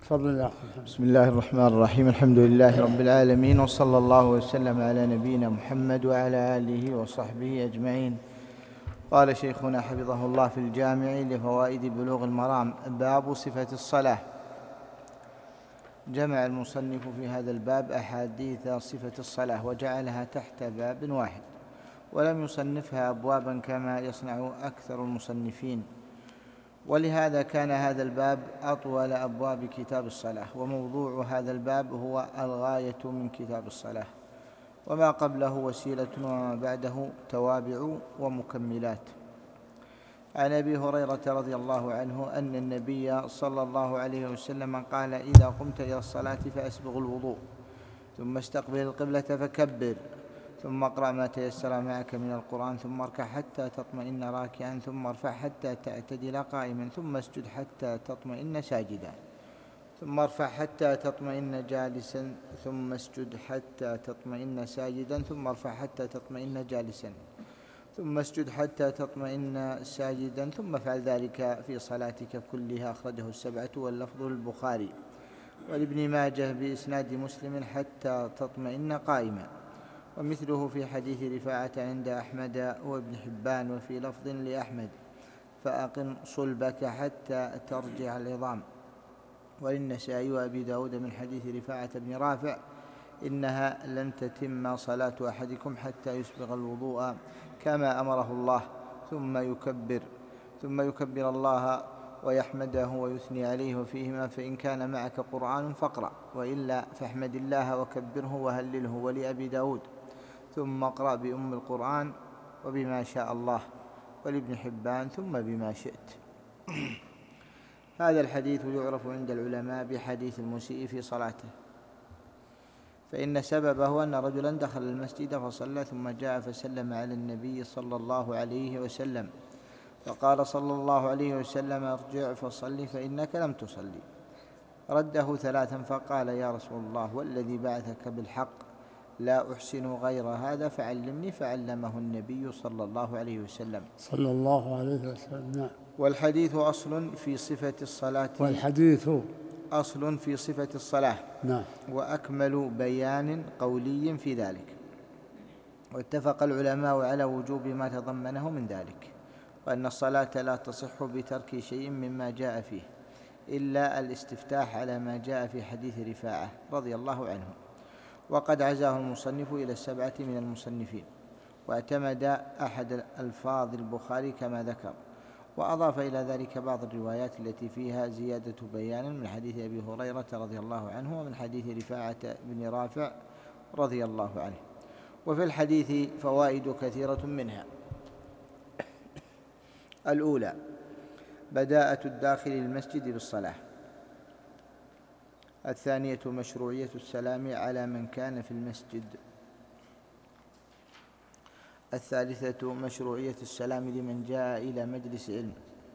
تفضل يا أخي. بسم الله الرحمن الرحيم. الحمد لله رب العالمين، وصلى الله وسلم على نبينا محمد وعلى آله وصحبه أجمعين. قال شيخنا حفظه الله في الجامع لفوائد بلوغ المرام: باب صفة الصلاة. جمع المصنف في هذا الباب أحاديث صفة الصلاة وجعلها تحت باب واحد، ولم يصنفها أبوابا كما يصنع أكثر المصنفين، ولهذا كان هذا الباب أطول أبواب كتاب الصلاة، وموضوع هذا الباب هو الغاية من كتاب الصلاة، وما قبله وسيلة وما بعده توابع ومكملات. عن أبي هريرة رضي الله عنه أن النبي صلى الله عليه وسلم قال: إذا قمت إلى الصلاة فأسبغ الوضوء، ثم استقبل القبلة فكبر، ثم اقرأ ما تيسر معك من القرآن، ثم اركع حتى تطمئن راكعا، ثم ارفع حتى تعتدل قائما، ثم اسجد حتى تطمئن ساجدا، ثم ارفع حتى تطمئن جالسا، ثم اسجد حتى تطمئن ساجدا، ثم ارفع حتى تطمئن جالسا، ثم اسجد حتى تطمئن ساجدا، ثم افعل ذلك في صلاتك كلها. أخرجه السبعة واللفظ للبخاري، ولابن ماجه بإسناد مسلم: حتى تطمئن قائما. ومثله في حديث رفاعة عند أحمد وابن حبان، وفي لفظ لأحمد: فأقم صلبك حتى ترجع العظام. وللنسائي وأبي داود من حديث رفاعة بن رافع: إنها لن تتم صلاة أحدكم حتى يسبغ الوضوء كما أمره الله، ثم يكبر الله ويحمده ويثني عليه وفيهما: فإن كان معك قرآن فاقرأ، وإلا فاحمد الله وكبره وهلله. ولأبي داود: ثم اقرأ بأم القرآن وبما شاء الله. ولابن حبان: ثم بما شئت. هذا الحديث يعرف عند العلماء بحديث المسيء في صلاته، فإن سببه أن رجلا دخل المسجد فصلى، ثم جاء فسلم على النبي صلى الله عليه وسلم، فقال صلى الله عليه وسلم: ارجع فصلي فإنك لم تصلي. رده ثلاثا فقال: يا رسول الله، والذي بعثك بالحق لا أحسن غير هذا فعلمني. فعلمه النبي صلى الله عليه وسلم. صلى الله عليه وسلم. نعم. والحديث أصل في صفة الصلاة. والحديث أصل في صفة الصلاة. نعم. وأكمل بيان قولي في ذلك. واتفق العلماء على وجوب ما تضمنه من ذلك، وأن الصلاة لا تصح بترك شيء مما جاء فيه إلا الاستفتاح على ما جاء في حديث رفاعة رضي الله عنه، وقد عزاه المصنف إلى السبعة من المصنفين، واعتمد أحد ألفاظ البخاري كما ذكر، وأضاف إلى ذلك بعض الروايات التي فيها زيادة بيان من حديث أبي هريرة رضي الله عنه، ومن حديث رفاعة بن رافع رضي الله عنه. وفي الحديث فوائد كثيرة، منها: الأولى: بداءة الداخل المسجد بالصلاة. الثانية: مشروعية السلام على من كان في المسجد. الثالثة: مشروعية السلام لمن جاء إلى مجلس علم.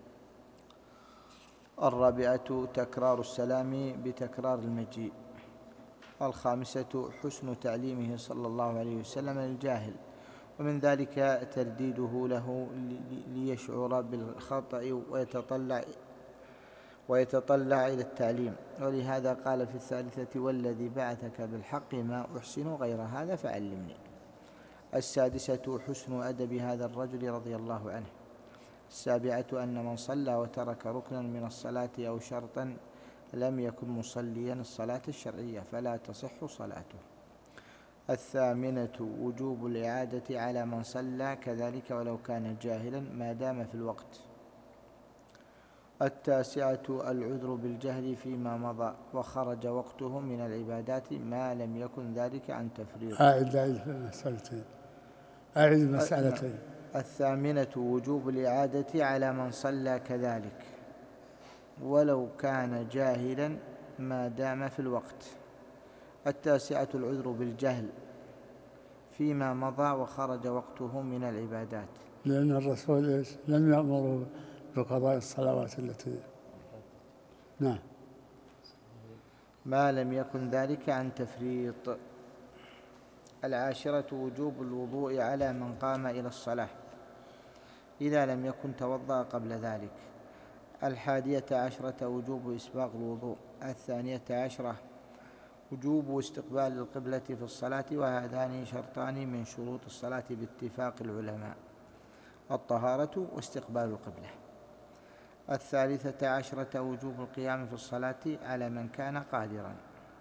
الرابعة: تكرار السلام بتكرار المجيء. الخامسة: حسن تعليمه صلى الله عليه وسلم للجاهل، ومن ذلك ترديده له ليشعر بالخطأ ويتطلع إلى التعليم. ولهذا قال في الثالثة: والذي بعثك بالحق ما أحسن غير هذا فعلمني. السادسة: حسن أدب هذا الرجل رضي الله عنه. السابعة: أن من صلى وترك ركنا من الصلاة أو شرطا لم يكن مصليا الصلاة الشرعية فلا تصح صلاته. الثامنة: وجوب الإعادة على من صلى كذلك ولو كان جاهلا ما دام في الوقت. التاسعة: العذر بالجهل فيما مضى وخرج وقته من العبادات ما لم يكن ذلك عن تفريط. أعد مسألتين. الثامنة: وجوب الإعادة على من صلى كذلك ولو كان جاهلا ما دام في الوقت. التاسعة: العذر بالجهل فيما مضى وخرج وقته من العبادات، لأن الرسول لم يأمر بقضاء الصلوات التي نعم ما لم يكن ذلك عن تفريط. العاشرة: وجوب الوضوء على من قام إلى الصلاة إذا لم يكن توضأ قبل ذلك. 11 وجوب إسباغ الوضوء. 12 وجوب استقبال القبلة في الصلاة، وهذان شرطان من شروط الصلاة باتفاق العلماء: الطهارة واستقبال القبلة. 13 وجوب القيام في الصلاة على من كان قادرا.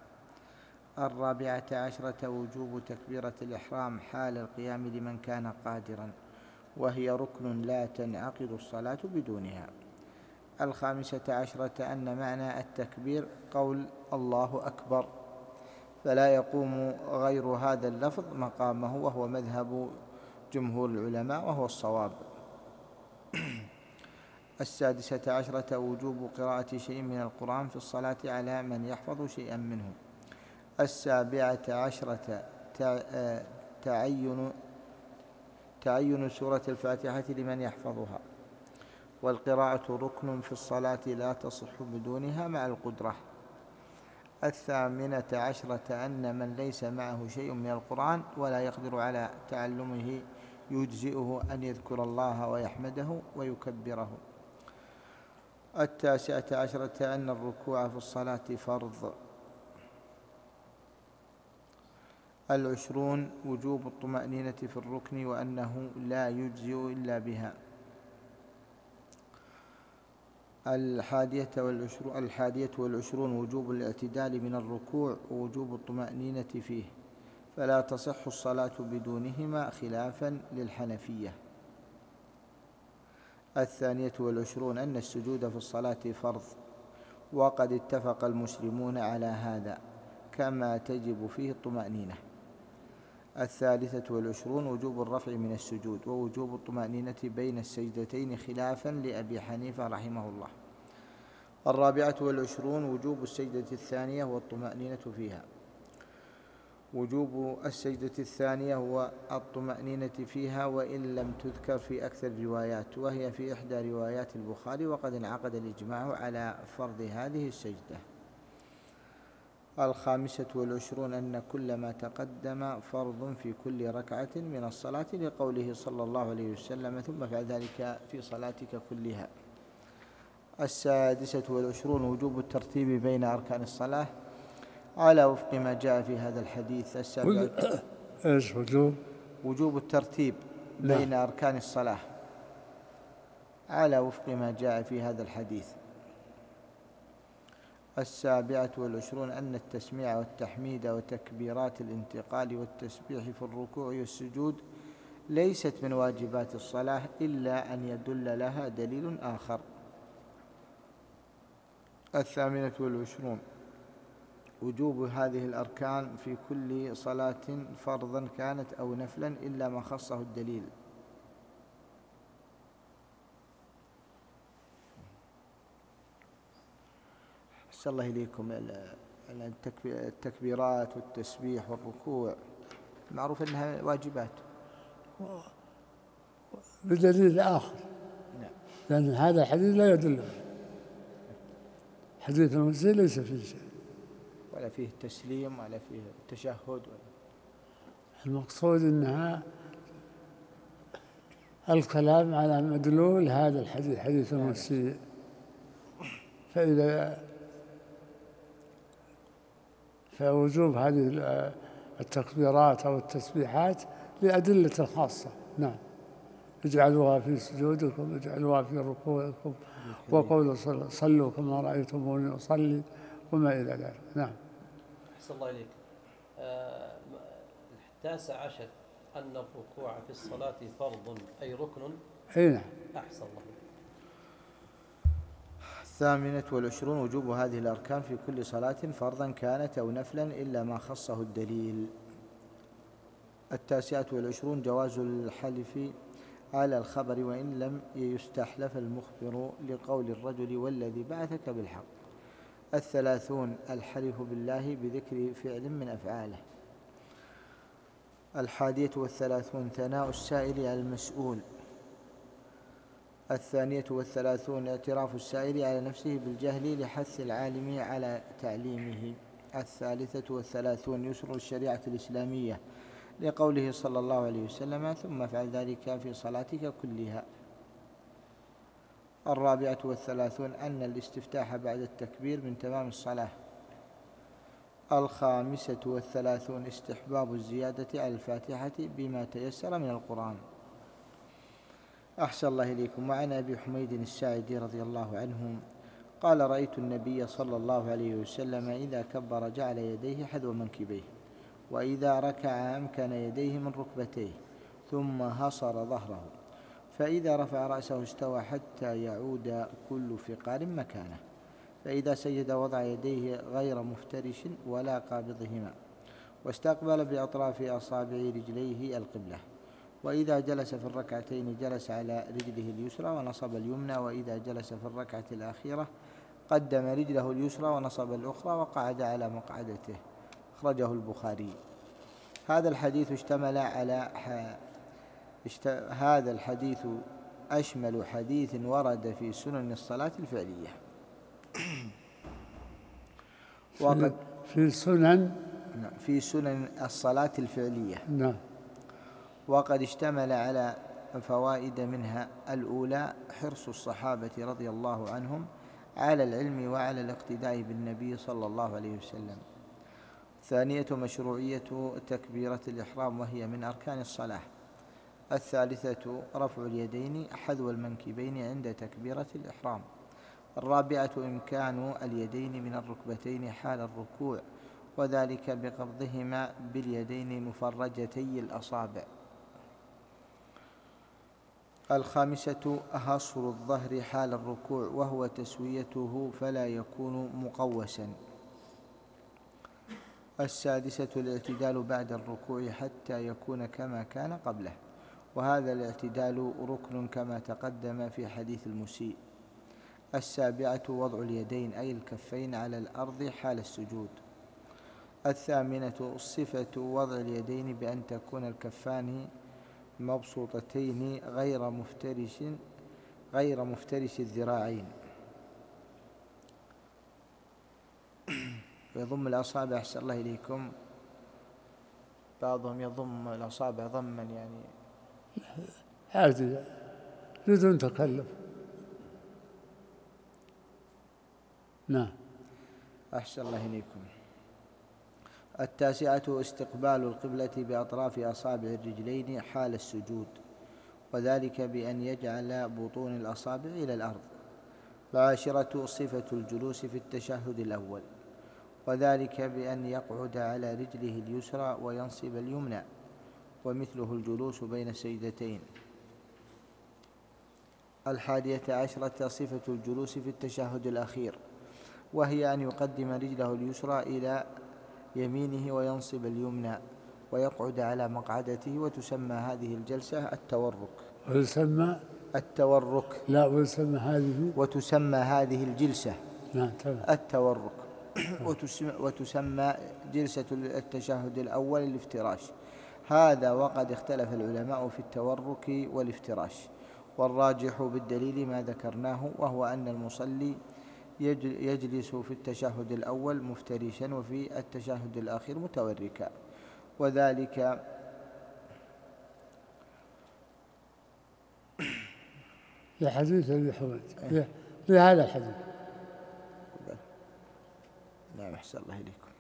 14 وجوب تكبيرة الإحرام حال القيام لمن كان قادرا، وهي ركن لا تنعقد الصلاة بدونها. 15 أن معنى التكبير قول الله أكبر، فلا يقوم غير هذا اللفظ مقامه، وهو مذهب جمهور العلماء وهو الصواب. 16 وجوب قراءة شيء من القرآن في الصلاة على من يحفظ شيئا منه. 17 تعين سورة الفاتحة لمن يحفظها، والقراءة ركن في الصلاة لا تصح بدونها مع القدرة. 18 أن من ليس معه شيء من القرآن ولا يقدر على تعلمه يجزئه أن يذكر الله ويحمده ويكبره. 19 أن الركوع في الصلاة فرض. 20 وجوب الطمأنينة في الركن، وأنه لا يجزئ إلا بها. 21 وجوب الاعتدال من الركوع ووجوب الطمأنينة فيه، فلا تصح الصلاة بدونهما خلافا للحنفية. 22 أن السجود في الصلاة فرض، وقد اتفق المسلمون على هذا، كما تجب فيه الطمأنينة. 23 وجوب الرفع من السجود ووجوب الطمأنينة بين السجدتين خلافا لأبي حنيفة رحمه الله. 24 وجوب السجدة الثانية والطمأنينة فيها. وجوب السجدة الثانية والطمأنينة فيها وإن لم تذكر في أكثر الروايات، وهي في إحدى روايات البخاري، وقد انعقد الإجماع على فرض هذه السجدة. 25 أن كل ما تقدم فرض في كل ركعة من الصلاة، لقوله صلى الله عليه وسلم: ثم فعل ذلك في صلاتك كلها. 26 وجوب الترتيب بين أركان الصلاة على وفق ما جاء في هذا الحديث. 27 ايش وجوب الترتيب بين أركان الصلاة على وفق ما جاء في هذا الحديث. 27 أن التسميع والتحميد وتكبيرات الانتقال والتسبيح في الركوع والسجود ليست من واجبات الصلاة إلا أن يدل لها دليل آخر. 28 وجوب هذه الأركان في كل صلاة فرضا كانت أو نفلا إلا ما خصه الدليل. أحسن الله إليكم. التكبيرات والتسبيح والركوع معروف أنها واجبات بدليل آخر. نعم. لأن هذا الحديث لا يدل، حديث المسيء ليس فيه شيء، ولا فيه تسليم ولا فيه تشهد المقصود أنها الكلام على مدلول هذا الحديث، حديث المسيء. فوجوب هذه التكبيرات أو التسبيحات لأدلة خاصة. نعم. اجعلوها في سجودكم، اجعلوها في ركوعكم، وقولوا صلوا كما رأيتموني أصلي، وما إلى ذلك. نعم. أحسن الله إليك. 19 أن الركوع في الصلاة فرض أي ركن. أي نعم. أحسن الله إليك. 28 وجوب هذه الأركان في كل صلاة فرضا كانت أو نفلا إلا ما خصه الدليل. 29 جواز الحلف على الخبر وإن لم يستحلف المخبر، لقول الرجل: والذي بعثك بالحق. 30 الحلف بالله بذكر فعل من أفعاله. 31 ثناء السائل على المسؤول. 32 اعتراف السائل على نفسه بالجهل لحث العالم على تعليمه. 33 يسر الشريعة الإسلامية، لقوله صلى الله عليه وسلم: ثم افعل ذلك في صلاتك كلها. الرابعة والثلاثون أن الاستفتاح بعد التكبير من تمام الصلاة. الخامسة والثلاثون استحباب الزيادة على الفاتحة بما تيسر من القرآن. أحسن الله إليكم. وعن أبي حميد الساعدي رضي الله عنه قال رأيت النبي صلى الله عليه وسلم إذا كبر جعل يديه حذو منكبيه، وإذا ركع أمكن يديه من ركبتيه، ثم هصر ظهره، فإذا رفع رأسه استوى حتى يعود كل فقار مكانه، فإذا سجد وضع يديه غير مفترش ولا قابضهما، واستقبل بأطراف أصابع رجليه القبلة، وإذا جلس في الركعتين جلس على رجله اليسرى ونصب اليمنى، وإذا جلس في الركعة الأخيرة قدم رجله اليسرى ونصب الأخرى وقعد على مقعدته. أخرجه البخاري. هذا الحديث أشمل حديث ورد في سنن الصلاة الفعلية. وقد في سنن الصلاة الفعلية. نعم. وقد اشتمل على فوائد، منها: الأولى حرص الصحابة رضي الله عنهم على العلم وعلى الاقتداء بالنبي صلى الله عليه وسلم. الثانية مشروعية تكبيرة الإحرام وهي من أركان الصلاة. الثالثة رفع اليدين حذو المنكبين عند تكبيرة الإحرام. الرابعة إمكان اليدين من الركبتين حال الركوع، وذلك بقبضهما باليدين مفرجتي الأصابع. الخامسة هصر الظهر حال الركوع، وهو تسويته فلا يكون مقوسا. السادسة الاعتدال بعد الركوع حتى يكون كما كان قبله، وهذا الاعتدال ركن كما تقدم في حديث المسيء. السابعة وضع اليدين أي الكفين على الأرض حال السجود. الثامنة صفة وضع اليدين بأن تكون الكفان مبسوطتين غير مفترش الذراعين، ويضم الأصابع. أحسن الله إليكم. بعضهم يضم الأصابع ضما يعني عادي بدون تكلف. نعم. أحسن الله إليكم. التاسعة استقبال القبلة بأطراف أصابع الرجلين حال السجود، وذلك بأن يجعل بطون الأصابع إلى الأرض. العاشرة صفة الجلوس في التشهد الأول، وذلك بأن يقعد على رجله اليسرى وينصب اليمنى، ومثله الجلوس بين السجدتين. الحادية عشرة صفة الجلوس في التشهد الأخير، وهي أن يقدم رجله اليسرى إلى يمينه وينصب اليمنى ويقعد على مقعدته، وتسمى هذه الجلسة وتسمى هذه الجلسة التورك، وتسمى جلسة التشهد الأول الافتراش. هذا وقد اختلف العلماء في التورك والافتراش، والراجح بالدليل ما ذكرناه، وهو أن المصلي يجلس في التشهد الأول مفترشا، وفي التشهد الأخير متوركا، وذلك لحديث أبي حميد في هذا الحديث. نعم. أحسن الله إليكم.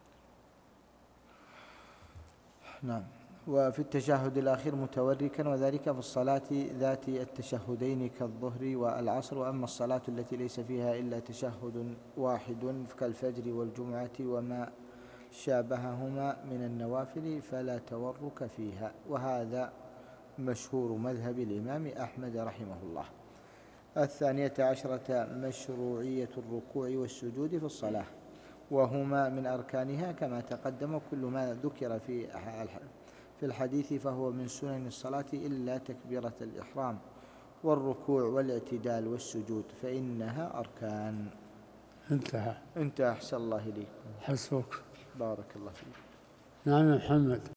نعم. وفي التشهد الأخير متوركا، وذلك في الصلاة ذات التشهدين كالظهر والعصر. وأما الصلاة التي ليس فيها إلا تشهد واحد كالفجر والجمعة وما شابههما من النوافل فلا تورك فيها، وهذا مشهور مذهب الإمام أحمد رحمه الله. الثانية عشرة مشروعية الركوع والسجود في الصلاة، وهما من أركانها كما تقدم. كل ما ذكر في الحديث فهو من سنن الصلاة إلا تكبيرة الإحرام والركوع والاعتدال والسجود، فإنها أركان. انتهى. أحسن الله إليك. حسبك. بارك الله فيك. نعم يا محمد.